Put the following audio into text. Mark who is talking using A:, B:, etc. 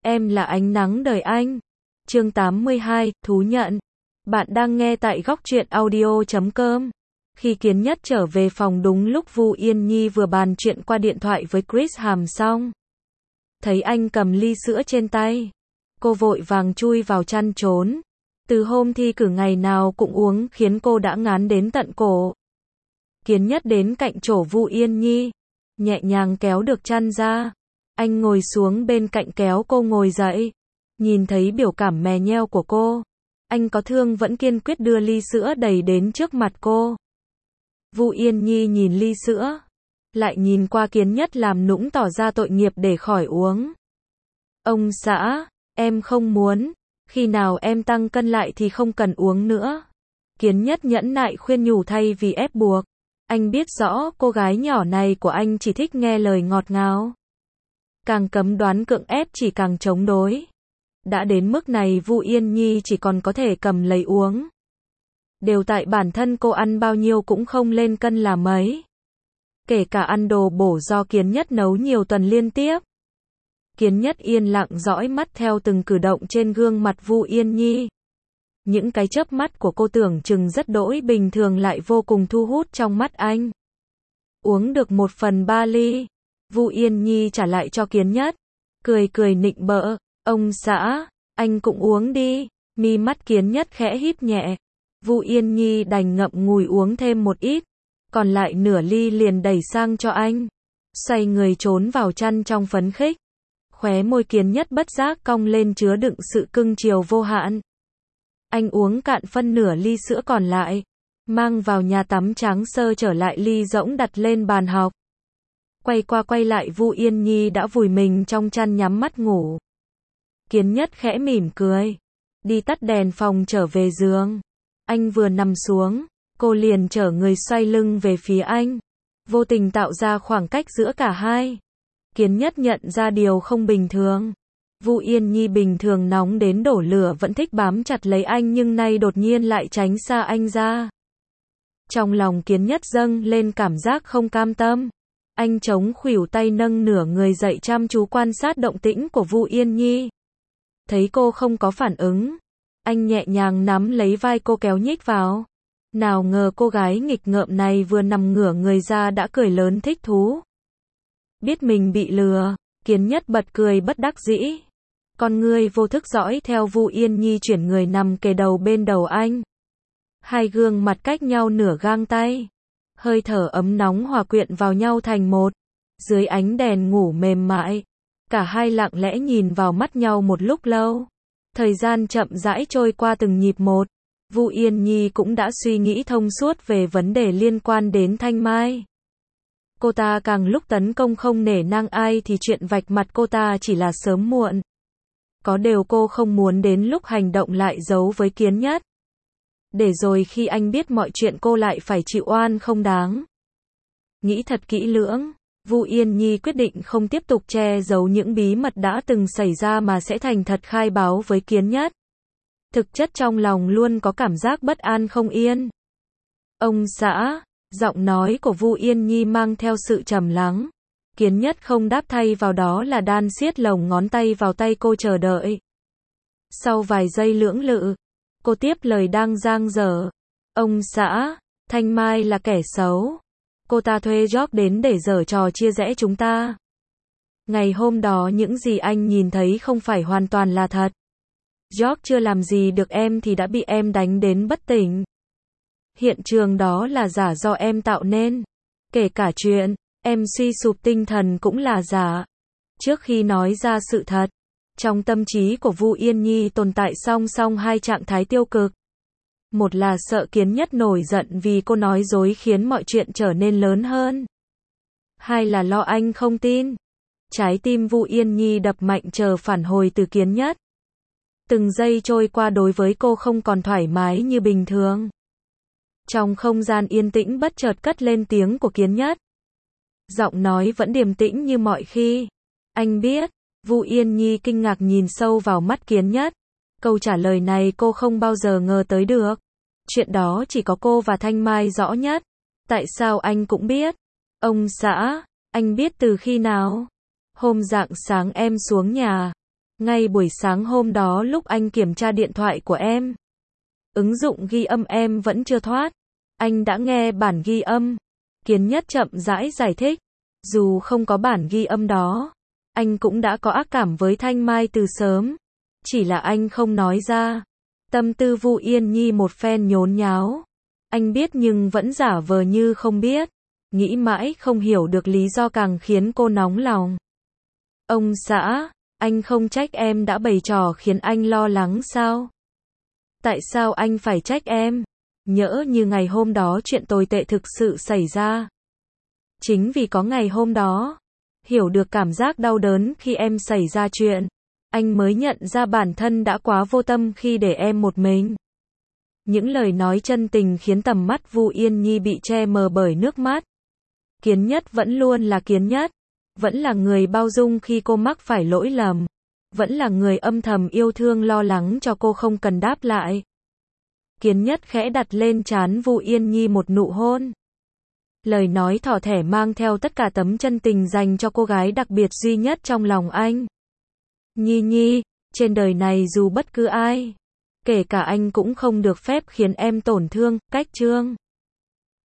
A: Em là ánh nắng đời anh. Chương 82, thú nhận. Bạn đang nghe tại góc truyện audio.com. Khi Kiến Nhất trở về phòng đúng lúc Vu Yên Nhi vừa bàn chuyện qua điện thoại với Chris Hàm xong. Thấy anh cầm ly sữa trên tay. Cô vội vàng chui vào chăn trốn. Từ hôm thi cử ngày nào cũng uống khiến cô đã ngán đến tận cổ. Kiến Nhất đến cạnh chỗ Vu Yên Nhi. Nhẹ nhàng kéo được chăn ra. Anh ngồi xuống bên cạnh kéo cô ngồi dậy. Nhìn thấy biểu cảm mè nheo của cô. Anh có thương vẫn kiên quyết đưa ly sữa đầy đến trước mặt cô. Vu Yên Nhi nhìn ly sữa. Lại nhìn qua Kiến Nhất làm nũng tỏ ra tội nghiệp để khỏi uống. Ông xã, em không muốn. Khi nào em tăng cân lại thì không cần uống nữa. Kiến Nhất nhẫn nại khuyên nhủ thay vì ép buộc. Anh biết rõ cô gái nhỏ này của anh chỉ thích nghe lời ngọt ngào. Càng cấm đoán cưỡng ép chỉ càng chống đối. Đã đến mức này Vu Yên Nhi chỉ còn có thể cầm lấy uống. Đều tại bản thân cô ăn bao nhiêu cũng không lên cân là mấy. Kể cả ăn đồ bổ do Kiến Nhất nấu nhiều tuần liên tiếp. Kiến Nhất yên lặng dõi mắt theo từng cử động trên gương mặt Vu Yên Nhi. Những cái chớp mắt của cô tưởng chừng rất đỗi bình thường lại vô cùng thu hút trong mắt anh. Uống được 1/3 ly. Vu Yên Nhi trả lại cho Kiến Nhất. Cười cười nịnh bợ. Ông xã, anh cũng uống đi. Mi mắt Kiến Nhất khẽ híp nhẹ. Vu Yên Nhi đành ngậm ngùi uống thêm một ít. Còn lại nửa ly liền đẩy sang cho anh. Xoay người trốn vào chăn trong phấn khích. Khóe môi Kiến Nhất bất giác cong lên chứa đựng sự cưng chiều vô hạn. Anh uống cạn phân nửa ly sữa còn lại. Mang vào nhà tắm trắng sơ trở lại ly rỗng đặt lên bàn học. Quay qua quay lại Vu Yên Nhi đã vùi mình trong chăn nhắm mắt ngủ. Kiến Nhất khẽ mỉm cười. Đi tắt đèn phòng trở về giường. Anh vừa nằm xuống, cô liền trở người xoay lưng về phía anh. Vô tình tạo ra khoảng cách giữa cả hai. Kiến Nhất nhận ra điều không bình thường. Vu Yên Nhi bình thường nóng đến đổ lửa vẫn thích bám chặt lấy anh nhưng nay đột nhiên lại tránh xa anh ra. Trong lòng Kiến Nhất dâng lên cảm giác không cam tâm. Anh chống khuỷu tay nâng nửa người dậy chăm chú quan sát động tĩnh của Vu Yên Nhi. Thấy cô không có phản ứng. Anh nhẹ nhàng nắm lấy vai cô kéo nhích vào. Nào ngờ cô gái nghịch ngợm này vừa nằm ngửa người ra đã cười lớn thích thú. Biết mình bị lừa, Kiến Nhất bật cười bất đắc dĩ. Con ngươi vô thức dõi theo Vu Yên Nhi chuyển người nằm kề đầu bên đầu anh. Hai gương mặt cách nhau nửa gang tay. Hơi thở ấm nóng hòa quyện vào nhau thành một. Dưới ánh đèn ngủ mềm mại. Cả hai lặng lẽ nhìn vào mắt nhau một lúc lâu. Thời gian chậm rãi trôi qua từng nhịp một. Vu Yên Nhi cũng đã suy nghĩ thông suốt về vấn đề liên quan đến Thanh Mai. Cô ta càng lúc tấn công không nể nang ai thì chuyện vạch mặt cô ta chỉ là sớm muộn. Có điều cô không muốn đến lúc hành động lại giấu với Kiến Nhất. Để rồi khi anh biết mọi chuyện cô lại phải chịu oan không đáng. Nghĩ thật kỹ lưỡng, Vu Yên Nhi quyết định không tiếp tục che giấu những bí mật đã từng xảy ra mà sẽ thành thật khai báo với Kiến Nhất. Thực chất trong lòng luôn có cảm giác bất an không yên. Ông xã, giọng nói của Vu Yên Nhi mang theo sự trầm lắng. Kiến Nhất không đáp thay vào đó là đan siết lồng ngón tay vào tay cô chờ đợi. Sau vài giây lưỡng lự, cô tiếp lời đang dang dở. Ông xã, Thanh Mai là kẻ xấu. Cô ta thuê George đến để giở trò chia rẽ chúng ta. Ngày hôm đó những gì anh nhìn thấy không phải hoàn toàn là thật. George chưa làm gì được em thì đã bị em đánh đến bất tỉnh. Hiện trường đó là giả do em tạo nên. Kể cả chuyện em suy sụp tinh thần cũng là giả. Trước khi nói ra sự thật, trong tâm trí của Vu Yên Nhi tồn tại song song hai trạng thái tiêu cực. Một là sợ Kiến Nhất nổi giận vì cô nói dối khiến mọi chuyện trở nên lớn hơn. Hai là lo anh không tin. Trái tim Vu Yên Nhi đập mạnh chờ phản hồi từ Kiến Nhất. Từng giây trôi qua đối với cô không còn thoải mái như bình thường. Trong không gian yên tĩnh bất chợt cất lên tiếng của Kiến Nhất. Giọng nói vẫn điềm tĩnh như mọi khi. Anh biết. Vu Yên Nhi kinh ngạc nhìn sâu vào mắt Kiến Nhất. Câu trả lời này cô không bao giờ ngờ tới được. Chuyện đó chỉ có cô và Thanh Mai rõ nhất. Tại sao anh cũng biết? Ông xã, anh biết từ khi nào? Hôm rạng sáng em xuống nhà. Ngay buổi sáng hôm đó lúc anh kiểm tra điện thoại của em, ứng dụng ghi âm em vẫn chưa thoát. Anh đã nghe bản ghi âm. Kiến Nhất chậm rãi giải thích. Dù không có bản ghi âm đó, anh cũng đã có ác cảm với Thanh Mai từ sớm. Chỉ là anh không nói ra. Tâm tư Vu Yên Nhi một phen nhốn nháo. Anh biết nhưng vẫn giả vờ như không biết. Nghĩ mãi không hiểu được lý do càng khiến cô nóng lòng. Ông xã, anh không trách em đã bày trò khiến anh lo lắng sao? Tại sao anh phải trách em? Nhỡ như ngày hôm đó chuyện tồi tệ thực sự xảy ra. Chính vì có ngày hôm đó, hiểu được cảm giác đau đớn khi em xảy ra chuyện, anh mới nhận ra bản thân đã quá vô tâm khi để em một mình. Những lời nói chân tình khiến tầm mắt Vu Yên Nhi bị che mờ bởi nước mắt. Kiến Nhất vẫn luôn là Kiến Nhất, vẫn là người bao dung khi cô mắc phải lỗi lầm, vẫn là người âm thầm yêu thương lo lắng cho cô không cần đáp lại. Kiến Nhất khẽ đặt lên trán Vu Yên Nhi một nụ hôn. Lời nói thỏ thẻ mang theo tất cả tấm chân tình dành cho cô gái đặc biệt duy nhất trong lòng anh. Nhi Nhi, trên đời này dù bất cứ ai, kể cả anh cũng không được phép khiến em tổn thương, cách Trương.